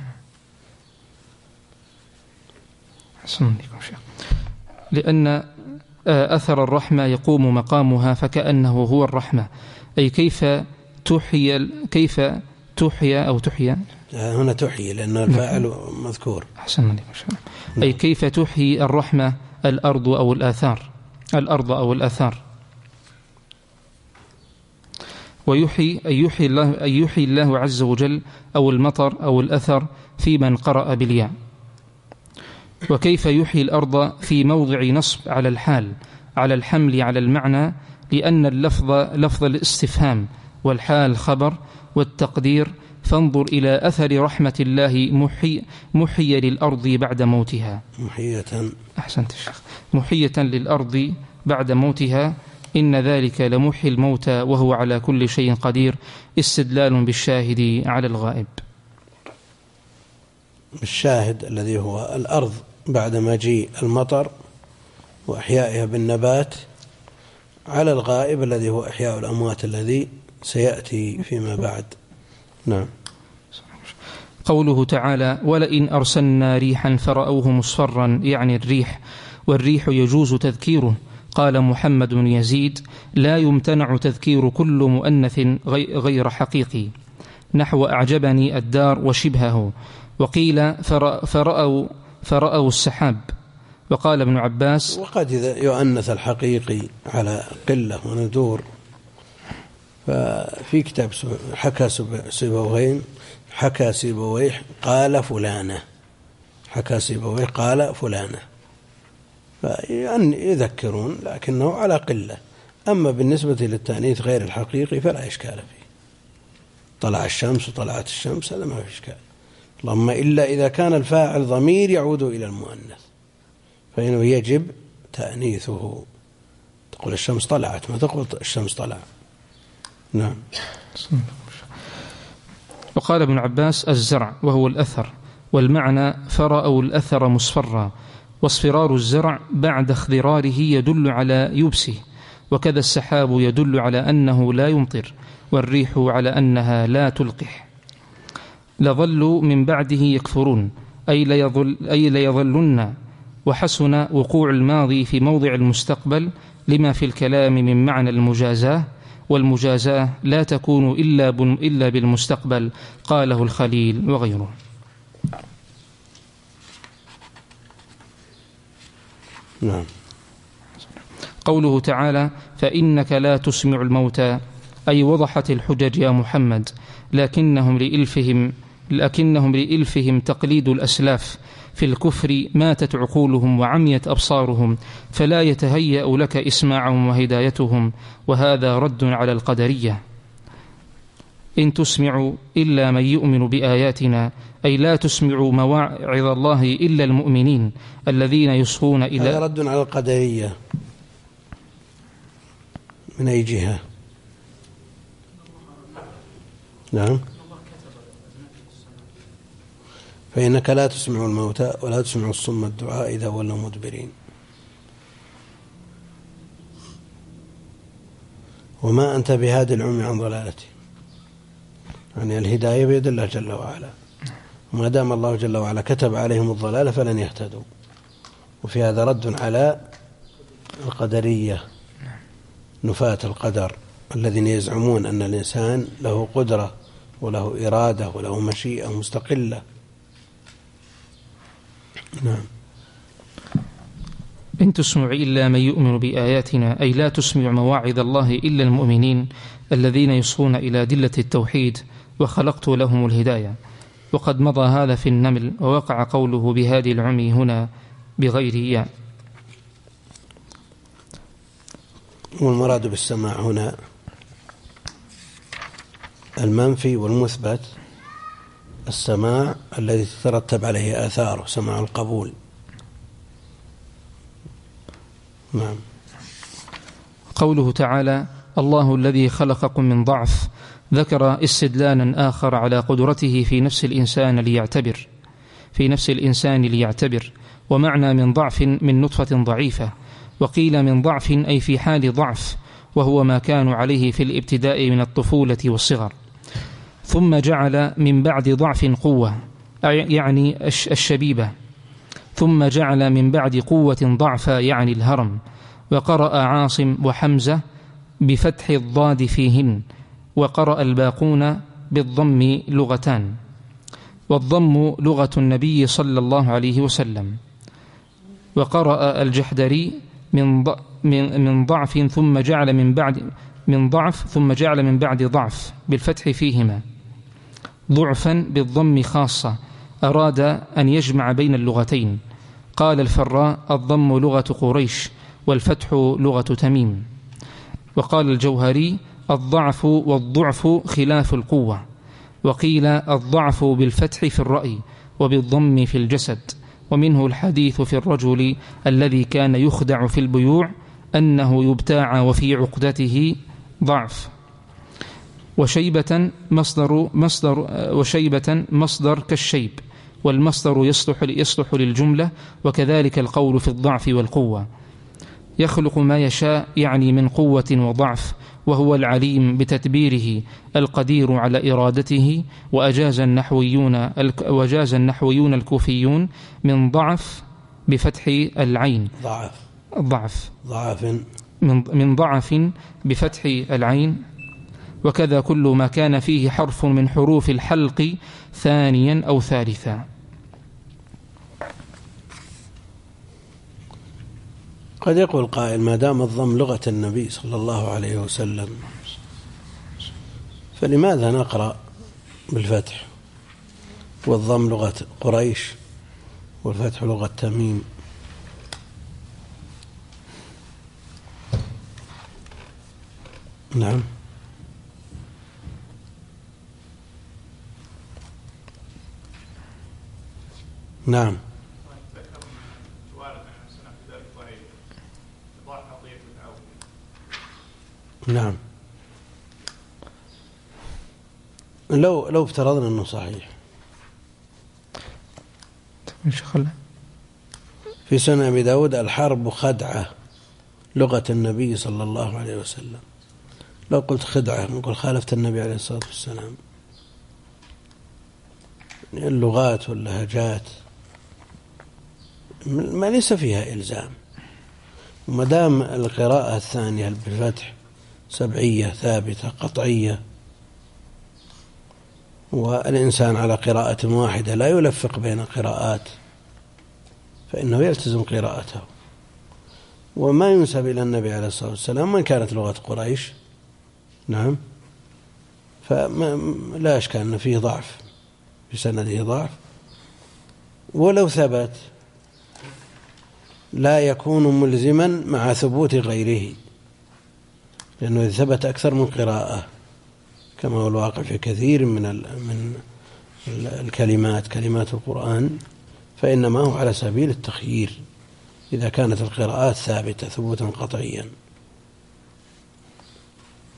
أحسنت شيخ. لأن أثر الرحمة يقوم مقامها، فكأنه هو الرحمة، أي كيف تحيي، كيف تحيا أو تحيا، هنا تحيي لأن الفاعل مذكور. أحسنت. أي كيف تحيي الرحمة الأرض أو الآثار، الأرض أو الآثار. ويحيي أي يحيي الله, أي يحيي الله عز وجل أو المطر أو الأثر في من قرأ بالياء. وكيف يحيي الأرض في موضع نصب على الحال، على الحمل على المعنى، لأن اللفظ لفظ الاستفهام والحال خبر، والتقدير فانظر إلى أثر رحمة الله محي محيي للأرض بعد موتها. محية. أحسنت الشيخ. محية للأرض بعد موتها، إن ذلك لمحيي الموتى وهو على كل شيء قدير، استدلال بالشاهد على الغائب. الشاهد الذي هو الأرض بعد مجيء المطر وإحيائها بالنبات، على الغائب الذي هو إحياء الأموات الذي سيأتي فيما بعد. نعم. قوله تعالى: ولئن أرسلنا ريحا فرأوه مصفرا، يعني الريح، والريح يجوز تذكيره. قال محمد بن يزيد: لا يمتنع تذكير كل مؤنث غير حقيقي، نحو أعجبني الدار وشبهه. وقيل فرأوا, فرأوا السحاب. وقال ابن عباس: وقد يؤنث الحقيقي على قلة وندور. ففي كتاب حكى سيبويه حكى سيبويه قال فلانة، حكى سيبويه قال فلانة، فيذكرون لكنه على قلة. أما بالنسبة للتأنيث غير الحقيقي فلا إشكال فيه. طلع الشمس وطلعت الشمس هذا ما في إشكال، اللهم إلا إذا كان الفاعل ضمير يعود إلى المؤنث فإنه يجب تأنيثه. تقول الشمس طلعت، ما تقول الشمس طلع. نعم. وقال ابن عباس: الزرع وهو الأثر، والمعنى فرأوا الأثر مصفرا، واصفرار الزرع بعد اخضراره يدل على يبسه، وكذا السحاب يدل على أنه لا يمطر، والريح على أنها لا تلقح. لظلوا من بعده يكفرون، أي ليظل أي ليظلن. وحسن وقوع الماضي في موضع المستقبل لما في الكلام من معنى المجازاة، والمجازاة لا تكون إلا إلا بالمستقبل، قاله الخليل وغيره. نعم. قوله تعالى: فإنك لا تسمع الموتى، أي وضحت الحجج يا محمد، لكنهم لإلفهم لكنهم لإلفهم تقليد الأسلاف في الكفر ماتت عقولهم وعميت أبصارهم، فلا يتهيأ لك إسماعهم وهدايتهم، وهذا رد على القدرية. إن تسمع إلا من يؤمن بآياتنا، أي لا تسمع مواعظ الله إلا المؤمنين الذين يصغون إلى. هذا رد على القدرية من أي جهة؟ نعم. فإنك لا تسمع الموتى ولا تسمع الصم الدعاء إذا ولوا مدبرين. وما أنت بهادي العمي عن ضلالته، يعني الهداية بيد الله جل وعلا، وما دام الله جل وعلا كتب عليهم الضلالة فلن يهتدوا. وفي هذا رد على القدرية نفاة القدر الذين يزعمون أن الإنسان له قدرة وله إرادة وله مشيئة مستقلة. نعم. إن تسمع إلا من يؤمن بآياتنا، أي لا تسمع مواعظ الله إلا المؤمنين الذين يصغون إلى دلة التوحيد وخلقت لهم الهداية. وقد مضى هذا في النمل، ووقع قوله بهادي العمي هنا بغير ياء. والمراد بالسماع هنا المنفي والمثبت. السماع الذي تترتب عليه آثاره، سماع القبول. نعم. قوله تعالى الله الذي خلقكم من ضعف، ذكر استدلالا آخر على قدرته في نفس الإنسان ليعتبر في نفس الإنسان ليعتبر ومعنى من ضعف من نطفة ضعيفة، وقيل من ضعف أي في حال ضعف، وهو ما كانوا عليه في الابتداء من الطفولة والصغر. ثم جعل من بعد ضعف قوة، يعني الشبيبة، ثم جعل من بعد قوة ضعفا، يعني الهرم. وقرأ عاصم وحمزة بفتح الضاد فيهن، وقرأ الباقون بالضم لغتان، والضم لغة النبي صلى الله عليه وسلم. وقرأ الجحدري من من ضعف ثم جعل من بعد من ضعف ثم جعل من بعد ضعف بالفتح فيهما، ضعفا بالضم خاصة، أراد أن يجمع بين اللغتين. قال الفراء الضم لغة قريش والفتح لغة تميم. وقال الجوهري الضعف والضعف خلاف القوة. وقيل الضعف بالفتح في الرأي وبالضم في الجسد. ومنه الحديث في الرجل الذي كان يخدع في البيوع أنه يبتاع وفي عقدته ضعف. وشيبة مصدر مصدر وشيبة مصدر كالشيب، والمصدر يصلح يصلح للجملة، وكذلك القول في الضعف والقوة. يخلق ما يشاء، يعني من قوة وضعف، وهو العليم بتدبيره القدير على إرادته. وأجاز النحويون وجاز النحويون الكوفيون من ضعف بفتح العين، ضعف ضعف ضعف من من ضعف بفتح العين. وكذا كل ما كان فيه حرف من حروف الحلق ثانيا أو ثالثا. قد يقول قائل ما دام الضم لغة النبي صلى الله عليه وسلم فلماذا نقرأ بالفتح، والضم لغة قريش والفتح لغة تميم؟ نعم. نعم. نعم. لو لو افترضنا انه صحيح، في سنن ابي داود الحرب خدعة لغة النبي صلى الله عليه وسلم. لو قلت خدعة نقول خالفت النبي عليه الصلاة والسلام. اللغات واللهجات ما ليس فيها إلزام، وما دام القراءة الثانية بالفتح سبعية ثابتة قطعية، والإنسان على قراءة واحدة لا يلفق بين القراءات، فإنه يلتزم قراءته. وما ينسب إلى النبي عليه الصلاة والسلام من كانت لغة قريش، نعم، فلا أشكال أن فيه ضعف، في سنده ضعف. ولو ثبت لا يكون ملزما مع ثبوت غيره، لأنه إذا ثبت أكثر من قراءة كما هو الواقع في كثير من من الكلمات كلمات القرآن، فإنما هو على سبيل التخيير إذا كانت القراءات ثابتة ثبوتا قطعيا.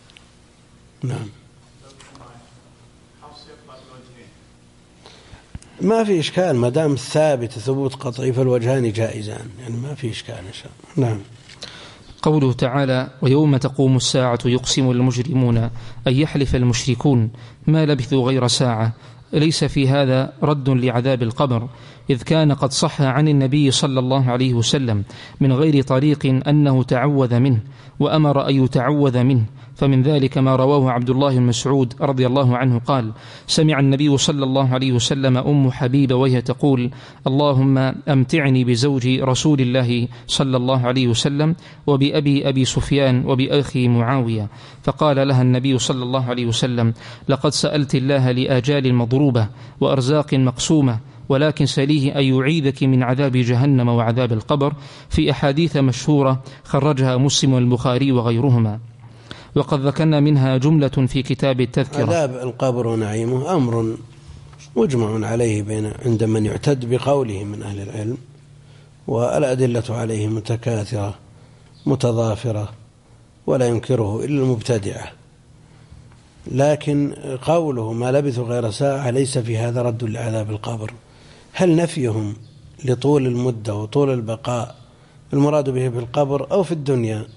نعم. ما في إشكال ما دام ثابت ثبوت قطعي فالوجهان جائزان، يعني ما في إشكال إن شاء الله. نعم. قوله تعالى: ويوم تقوم الساعة يقسم المجرمون أن يحلف المشركون ما لبثوا غير ساعة، ليس في هذا رد لعذاب القبر، إذ كان قد صح عن النبي صلى الله عليه وسلم من غير طريق أنه تعوذ منه وأمر أن يتعوذ منه. فمن ذلك ما رواه عبد الله بن مسعود رضي الله عنه قال: سمع النبي صلى الله عليه وسلم أم حبيبة وهي تقول: اللهم أمتعني بزوج رسول الله صلى الله عليه وسلم وبأبي أبي سفيان وبأخي معاوية. فقال لها النبي صلى الله عليه وسلم: لقد سألت الله لآجال مضروبة وأرزاق مقسومة، ولكن سليه أن يعيذك من عذاب جهنم وعذاب القبر، في أحاديث مشهورة خرجها مسلم والبخاري وغيرهما، وقد ذكرنا منها جملة في كتاب التذكرة. عذاب القبر ونعيمه أمر مجمع عليه بين عند من يعتد بقوله من أهل العلم، والأدلة عليه متكاثرة متضافرة ولا ينكره إلا المبتدعة. لكن قوله ما لبثوا غير ساعة ليس في هذا رد لعذاب القبر. هل نفيهم لطول المدة وطول البقاء المراد به في القبر أو في الدنيا؟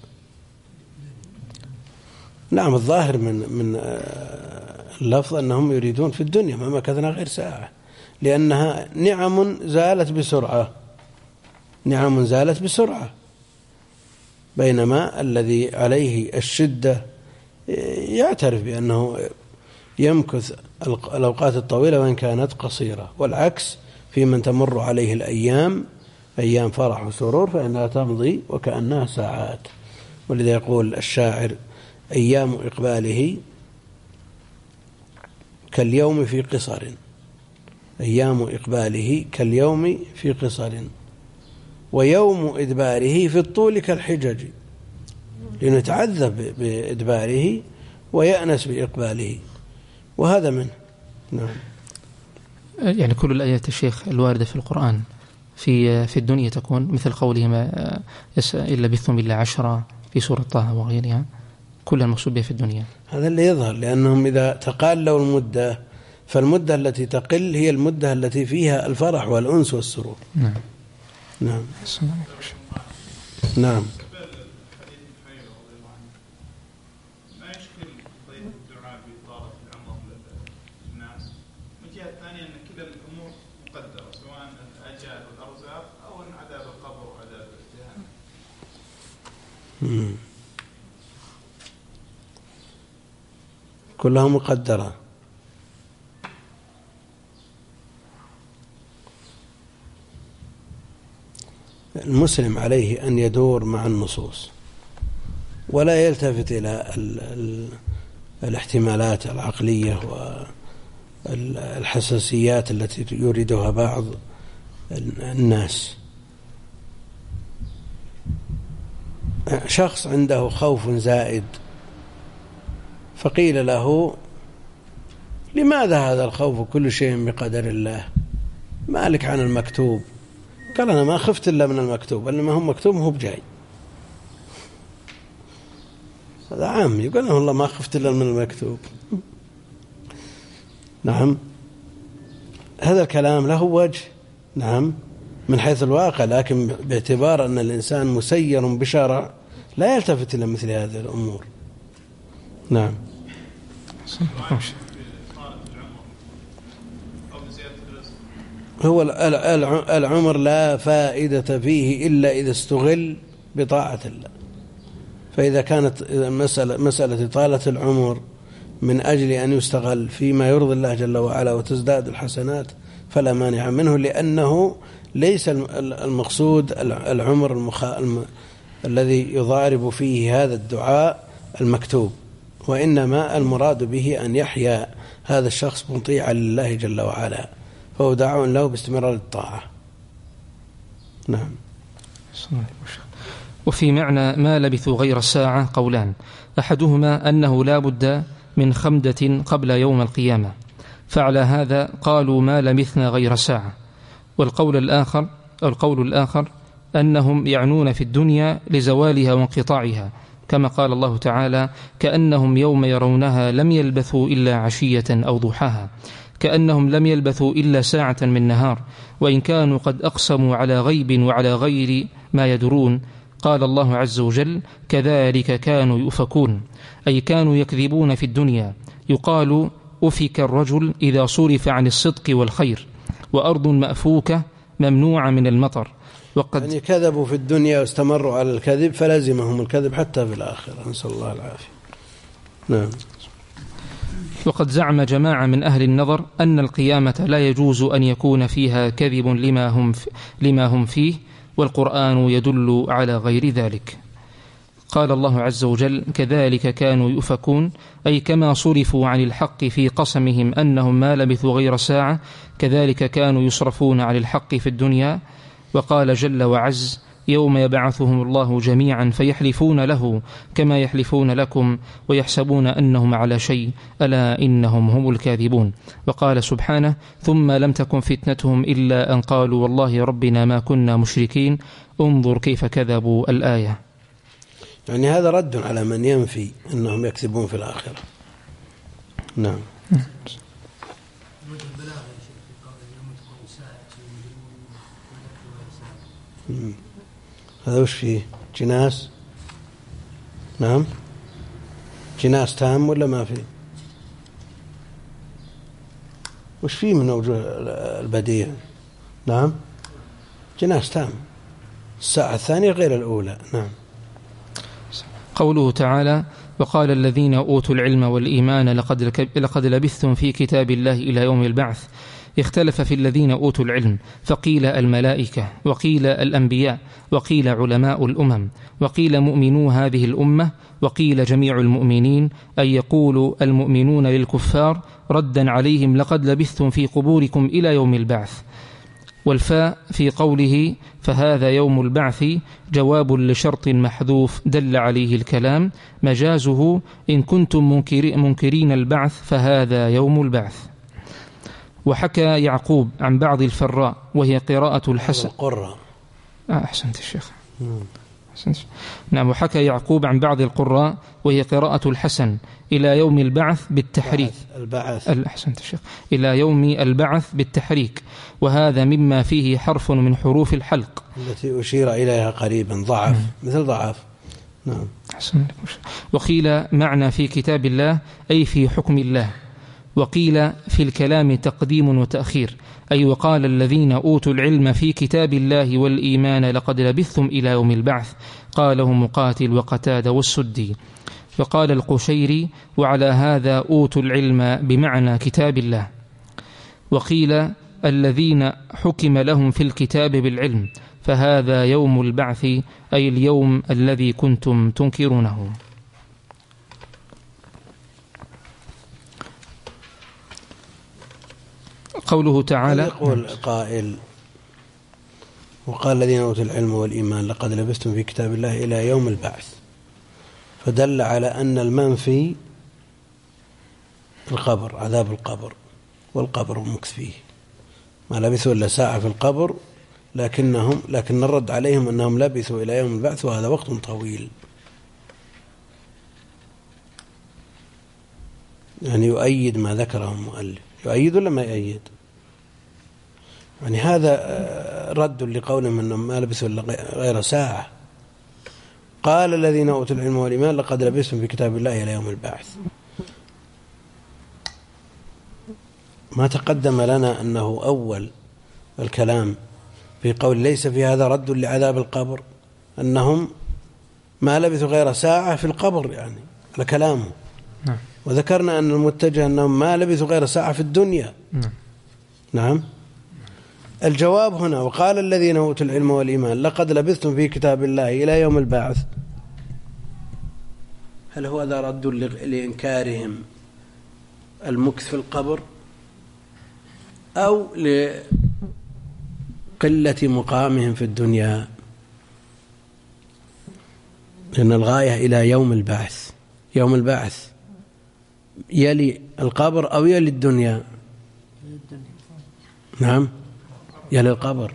نعم، الظاهر من من اللفظ أنهم يريدون في الدنيا ما مكثنا غير ساعة، لأنها نعم زالت بسرعة، نعم زالت بسرعة، بينما الذي عليه الشدة يعترف بأنه يمكث الأوقات الطويلة وإن كانت قصيرة، والعكس في من تمر عليه الأيام أيام فرح وسرور فإنها تمضي وكأنها ساعات. ولذا يقول الشاعر: أيام إقباله كاليوم في قصر، أيام إقباله كاليوم في قصر، ويوم إدباره في الطول كالحجج، لأنه يتعذب بإدباره ويأنس بإقباله، وهذا منه. نعم. يعني كل الآيات الشيخ الواردة في القرآن في في الدنيا تكون مثل قوله ما إلا بثم إلا عشرة في سورة طه وغيرها، كلها المقصود بها في الدنيا. هذا اللي يظهر، لأنهم إذا تقالوا المدة فالمدة التي تقل هي المدة التي فيها الفرح والأنس والسرور. نعم. نعم. نعم. مم. كلها مقدرة. المسلم عليه أن يدور مع النصوص ولا يلتفت إلى ال ال الاحتمالات العقلية والحساسيات التي يريدها بعض الناس. شخص عنده خوف زائد فقيل له: لماذا هذا الخوف؟ كل شيء بقدر الله، مالك عن المكتوب؟ قال: أنا ما خفت إلا من المكتوب، اللي ما هو مكتوب هو بجاي. هذا عام يقول له: والله ما خفت إلا من المكتوب. نعم، هذا الكلام له وجه، نعم، من حيث الواقع، لكن باعتبار أن الإنسان مسير بشرع لا يلتفت إلى مثل هذه الأمور. نعم. هو العمر لا فائدة فيه إلا إذا استغل بطاعة الله، فإذا كانت مسألة, مسألة طالة العمر من أجل أن يستغل فيما يرضي الله جل وعلا وتزداد الحسنات فلا مانع منه، لأنه ليس المقصود العمر المخ... الم... الذي يضارب فيه هذا الدعاء المكتوب، وإنما المراد به أن يحيا هذا الشخص مطيعا لله جل وعلا، فهو داع له باستمرار الطاعة. نعم. وفي معنى ما لبثوا غير ساعة قولان: أحدهما أنه لا بد من خمدة قبل يوم القيامة، فعلى هذا قالوا ما لبثنا غير ساعة. والقول الآخر القول الآخر أنهم يعنون في الدنيا لزوالها وانقطاعها، كما قال الله تعالى: كأنهم يوم يرونها لم يلبثوا إلا عشية أو ضحاها، كأنهم لم يلبثوا إلا ساعة من نهار، وإن كانوا قد أقسموا على غيب وعلى غير ما يدرون. قال الله عز وجل: كذلك كانوا يؤفكون، أي كانوا يكذبون في الدنيا. يقال: أفك الرجل إذا صرف عن الصدق والخير، وأرض مأفوكة ممنوعة من المطر. وقد يعني كذبوا في الدنيا واستمروا على الكذب فلزمهم الكذب حتى في الآخرة، نسأل الله العافية. نعم. وقد زعم جماعة من أهل النظر أن القيامة لا يجوز أن يكون فيها كذب لما هم, لما هم فيه، والقرآن يدل على غير ذلك. قال الله عز وجل: كذلك كانوا يؤفكون، أي كما صرفوا عن الحق في قسمهم أنهم ما لبثوا غير ساعة، كذلك كانوا يصرفون عن الحق في الدنيا. وقال جل وعز: يوم يبعثهم الله جميعا فيحلفون له كما يحلفون لكم ويحسبون أنهم على شيء، ألا إنهم هم الكاذبون. وقال سبحانه: ثم لم تكن فتنتهم إلا أن قالوا والله ربنا ما كنا مشركين، انظر كيف كذبوا الآية. يعني هذا رد على من ينفي أنهم يكذبون في الآخرة. نعم. هذا وش فيه؟ جناس؟ نعم. جناس تام ولا ما فيه؟ وش فيه من وجه البديع؟ نعم. جناس تام، الساعة الثانية غير الأولى. نعم. قوله تعالى: وقال الذين أوتوا العلم والإيمان لقد, لقد لبثتم في كتاب الله إلى يوم البعث. اختلف في الذين أوتوا العلم، فقيل الملائكة، وقيل الأنبياء، وقيل علماء الأمم، وقيل مؤمنو هذه الأمة، وقيل جميع المؤمنين، أي يقول المؤمنون للكفار ردا عليهم: لقد لبثتم في قبوركم إلى يوم البعث. والفاء في قوله فهذا يوم البعث جواب لشرط محذوف دل عليه الكلام، مجازه إن كنتم منكرين البعث فهذا يوم البعث. وحكى يعقوب عن بعض الفراء وهي قراءة الحسن. القراء. أحسنت الشيخ. أحسنت. نعم. وحكى يعقوب عن بعض القراء وهي قراءة الحسن إلى يوم البعث بالتحريك. البعث. أحسنت الشيخ. إلى يوم البعث بالتحريك، وهذا مما فيه حرف من حروف الحلق التي أشير إليها قريبا، ضعف. مم. مثل ضعف. نعم. أحسنت. وقيل معنى في كتاب الله أي في حكم الله، وقيل في الكلام تقديم وتأخير، أي وقال الذين أوتوا العلم في كتاب الله والإيمان لقد لبثتم إلى يوم البعث، قاله مقاتل وقتادة والسدي. وقال القشيري: وعلى هذا أوتوا العلم بمعنى كتاب الله. وقيل الذين حكم لهم في الكتاب بالعلم، فهذا يوم البعث أي اليوم الذي كنتم تنكرونه. قوله تعالى: يقول قائل: وقال الذين أوتوا العلم والإيمان لقد لبثتم في كتاب الله إلى يوم البعث، فدل على أن المنفي القبر، عذاب القبر، والقبر مكث فيه، ما لبثوا إلا ساعة في القبر، لكنهم لكن الرد عليهم أنهم لبثوا إلى يوم البعث، وهذا وقت طويل. يعني يؤيد ما ذكره المؤلف. يؤيد ولا ما يؤيد؟ يعني هذا رد لقولهم أنهم ما لبثوا إلا غير ساعة. قال الذين أوتوا العلم والإيمان لقد لبثتم في كتاب الله إلى يوم البعث. ما تقدم لنا أنه أول الكلام في قول ليس في هذا رد لعذاب القبر، أنهم ما لبثوا غير ساعة في القبر، يعني على كلامه. نعم. وذكرنا أن المتجه أنهم ما لبثوا غير ساعة في الدنيا. نعم. نعم. الجواب هنا: وقال الذين أوتوا العلم والإيمان لقد لبثتم في كتاب الله إلى يوم البعث، هل هو ذا رد لإنكارهم المكث في القبر، أو لقلة مقامهم في الدنيا؟ لأن الغاية إلى يوم البعث. يوم البعث يلي القبر أو يلي الدنيا؟ نعم، يلي القبر.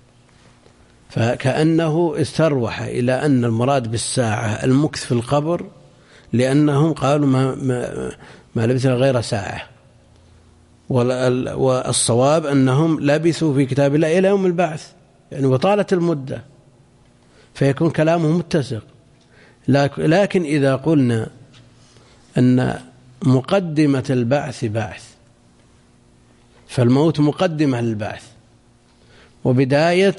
فكأنه استروح إلى أن المراد بالساعة المكث في القبر، لأنهم قالوا ما, ما, ما لبثنا غير ساعة، والصواب أنهم لبثوا في كتاب الله إلى يوم البعث، يعني وطالت المدة، فيكون كلامه متسق. لكن إذا قلنا أن مقدمة البعث بعث، فالموت مقدمة للبعث، وبداية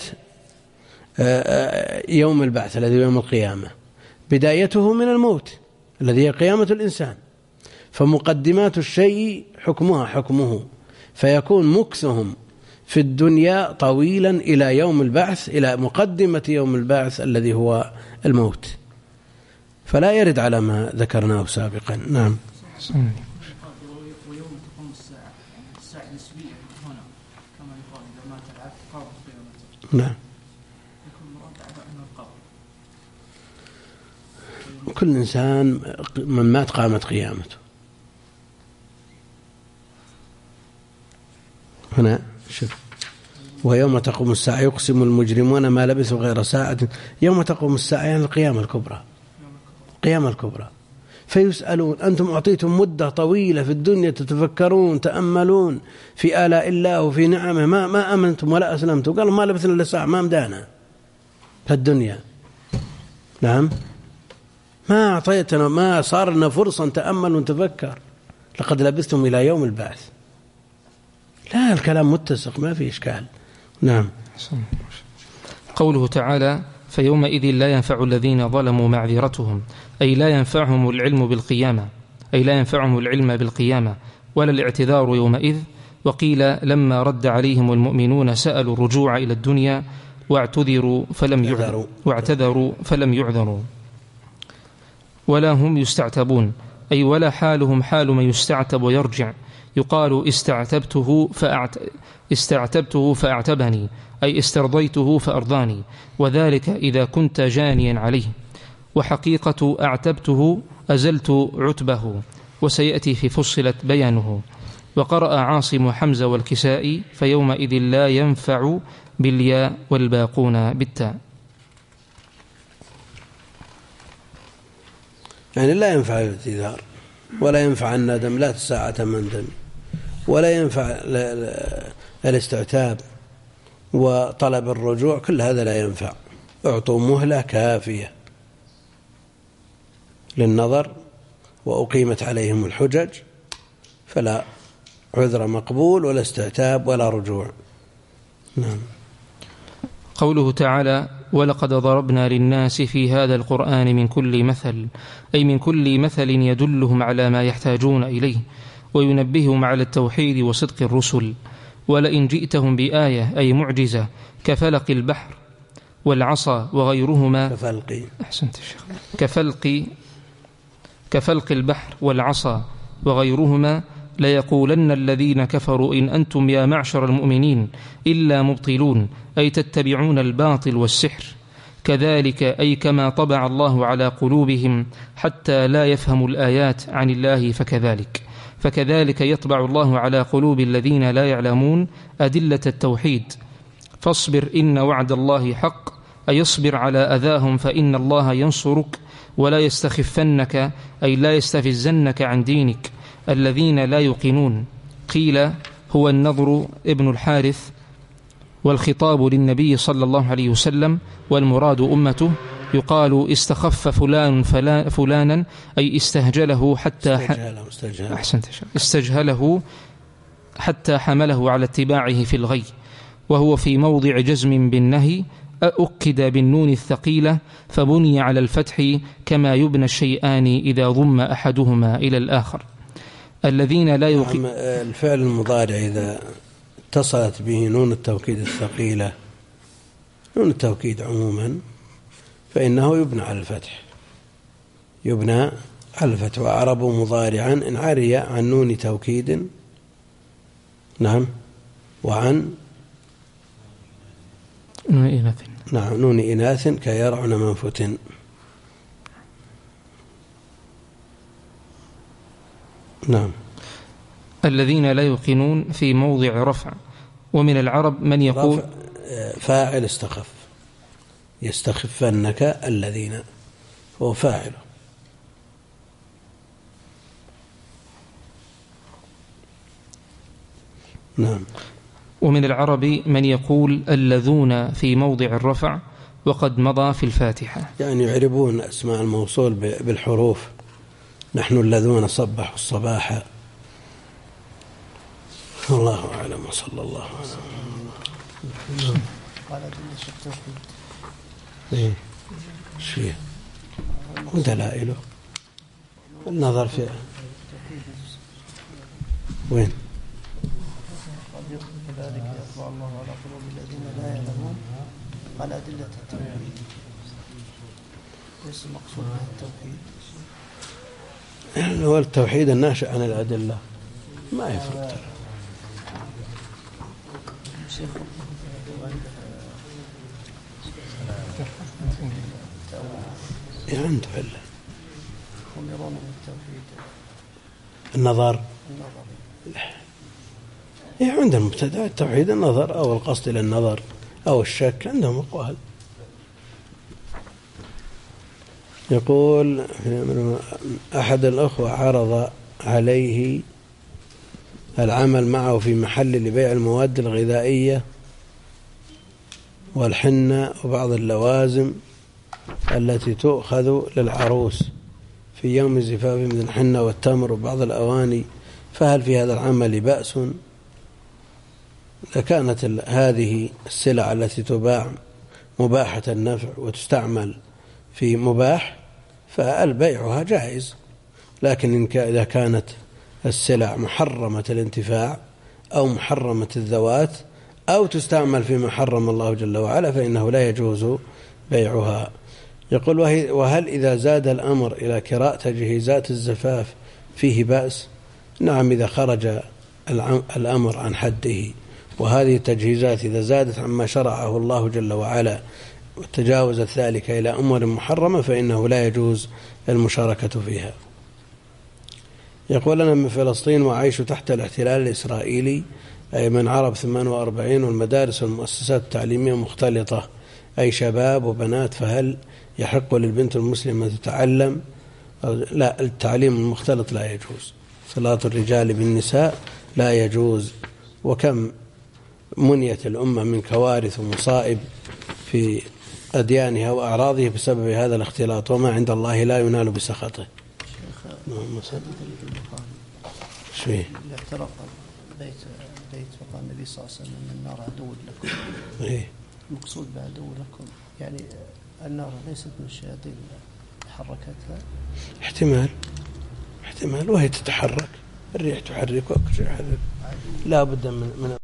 يوم البعث الذي يوم القيامة بدايته من الموت الذي هي قيامة الإنسان، فمقدمات الشيء حكمها حكمه، فيكون مكثهم في الدنيا طويلا إلى يوم البعث، إلى مقدمة يوم البعث الذي هو الموت، فلا يرد على ما ذكرناه سابقا. نعم. ويوم تقوم الساعة، الساعة نسبية هنا كما يقال إذا مات العبد قامت قيامته. نعم. يكون مراد على أن القبر. كل إنسان من مات قامت قيامته. هنا شوف، ويوم تقوم الساعة يقسم المجرمون ما لبثوا غير ساعة. يوم تقوم الساعة يعني القيامة الكبرى، القيامة الكبرى. فيسألون أنتم أعطيتم مدة طويلة في الدنيا تتفكرون تأملون في آلاء الله وفي نعمه، ما ما أمنتم ولا أسلمتم. قالوا ما لبثنا إلا ساعة، ما مدانا في الدنيا. نعم، ما أعطيتنا، ما صار لنا فرصة نتأمل ونتفكر، لقد لبثتم إلى يوم البعث. لا، الكلام متسق ما في إشكال. نعم. قوله تعالى فيومئذ لا ينفع الذين ظلموا معذرتهم، أي لا ينفعهم العلم بالقيامة، أي لا ينفعهم العلم بالقيامة ولا الاعتذار يومئذ. وقيل لما رد عليهم المؤمنون سألوا الرجوع إلى الدنيا واعتذروا فلم يعذروا واعتذروا فلم يعذروا. ولا هم يستعتبون، أي ولا حالهم حال من يستعتب ويرجع. يقال استعتبته فأعت... استعتبته فأعتبني، أي استرضيته فأرضاني، وذلك إذا كنت جانيا عليه. وحقيقة أعتبته أزلت عتبه، وسيأتي في فصلت بيانه. وقرأ عاصم حمزة والكسائي فيومئذ لا ينفع بالياء والباقون بالتاء. يعني لا ينفع الاعتذار ولا ينفع الندم، لا ساعة مندم، ولا ينفع الاستعتاب وطلب الرجوع، كل هذا لا ينفع. اعطوا مهلة كافية للنظر وأقيمت عليهم الحجج، فلا عذر مقبول ولا استعتاب ولا رجوع. نعم. قوله تعالى ولقد ضربنا للناس في هذا القرآن من كل مثل، أي من كل مثل يدلهم على ما يحتاجون إليه وينبههم على التوحيد وصدق الرسل. ولئن جئتهم بآية أي معجزة كفلق البحر والعصا وغيرهما كفلق أحسنت الشيخ كفلق كفلق البحر والعصا وغيرهما ليقولن الذين كفروا إن أنتم يا معشر المؤمنين إلا مبطلون، أي تتبعون الباطل والسحر. كذلك أي كما طبع الله على قلوبهم حتى لا يفهموا الآيات عن الله، فكذلك فكذلك يطبع الله على قلوب الذين لا يعلمون أدلة التوحيد. فاصبر إن وعد الله حق، أي يصبر على أذاهم فإن الله ينصرك، ولا يستخفنك أي لا يستفزنك عن دينك الذين لا يوقنون. قيل هو النضر ابن الحارث، والخطاب للنبي صلى الله عليه وسلم والمراد أمته. يقال استخف فلان فلانا أي استهجله حتى استجهله, استجهله. أحسنت استجهله حتى حمله على اتباعه في الغي، وهو في موضع جزم بالنهي أؤكد بالنون الثقيلة فبني على الفتح كما يبنى الشيئان إذا ضم أحدهما إلى الآخر. الذين لا يقيم الفعل المضارع إذا اتصلت به نون التوكيد الثقيلة، نون التوكيد عموما، فإنه يبنى على الفتح، يبنى على الفتح. وأعرب مضارعا إن عري عن نون توكيد، نعم، وعن نون إناث، نعم نون إناث كيرعن منفت. نعم. الذين لا يوقنون في موضع رفع. ومن العرب من يقول فاعل استخف، يستخفنك الذين، هو فاعل. نعم. ومن العرب من يقول اللذون في موضع الرفع وقد مضى في الفاتحة، يعني يعربون أسماء الموصول بالحروف. نحن الذون صبحوا الصباح. الله أعلم وصلى الله عليه وسلم. قال أدلة التوحيد إيه شيء ودلائله النظر في وين قد يخفي كذلك يطبع الله على قلوب الذين لا يعلمون. قال أدلة التوحيد ليس المقصود به التوحيد، يعني هو التوحيد الناشئ عن الأدلة ما يفكر. يعني عنده علة هم يرون من التوحيد النظر. النظر. يعني عند المبتدع التوحيد النظر أو القصد إلى النظر أو الشك، عندهم أقوال. يقول أحد الأخوة عرض عليه العمل معه في محل لبيع المواد الغذائية والحنة وبعض اللوازم التي تؤخذ للعروس في يوم زفاف من الحنة والتمر وبعض الأواني، فهل في هذا العمل بأس؟ إذا كانت هذه السلع التي تباع مباحة النفع وتستعمل في مباح فالبيعها جائز، لكن إذا كانت السلع محرمة الانتفاع أو محرمة الذوات أو تستعمل فيما حرم الله جل وعلا فإنه لا يجوز بيعها. يقول وهل إذا زاد الأمر إلى كراء تجهيزات الزفاف فيه بأس؟ نعم، إذا خرج الأمر عن حده، وهذه التجهيزات إذا زادت عما شرعه الله جل وعلا وتجاوزت ذلك إلى أمور محرمة فإنه لا يجوز المشاركة فيها. يقول أنا من فلسطين وعيش تحت الاحتلال الإسرائيلي، أي من عرب ثمانية وأربعين، والمدارس والمؤسسات التعليمية مختلطة، أي شباب وبنات، فهل يحق للبنت المسلمة تتعلم؟ لا، التعليم المختلط لا يجوز، صلاة الرجال بالنساء لا يجوز. وكم منيت الأمة من كوارث ومصائب في أديانها وأعراضها بسبب هذا الاختلاط، وما عند الله لا ينال بسخطه. شوي اللي احترق بيت بيت وقال النبي صلى الله عليه وسلم ان النار عدو لكم. إيه؟ المقصود بعدو لكم يعني النار ليست من الشياطين حركتها؟ احتمال احتمال وهي تتحرك، الريح تحرك وكل شيء يحرك، لا بد من من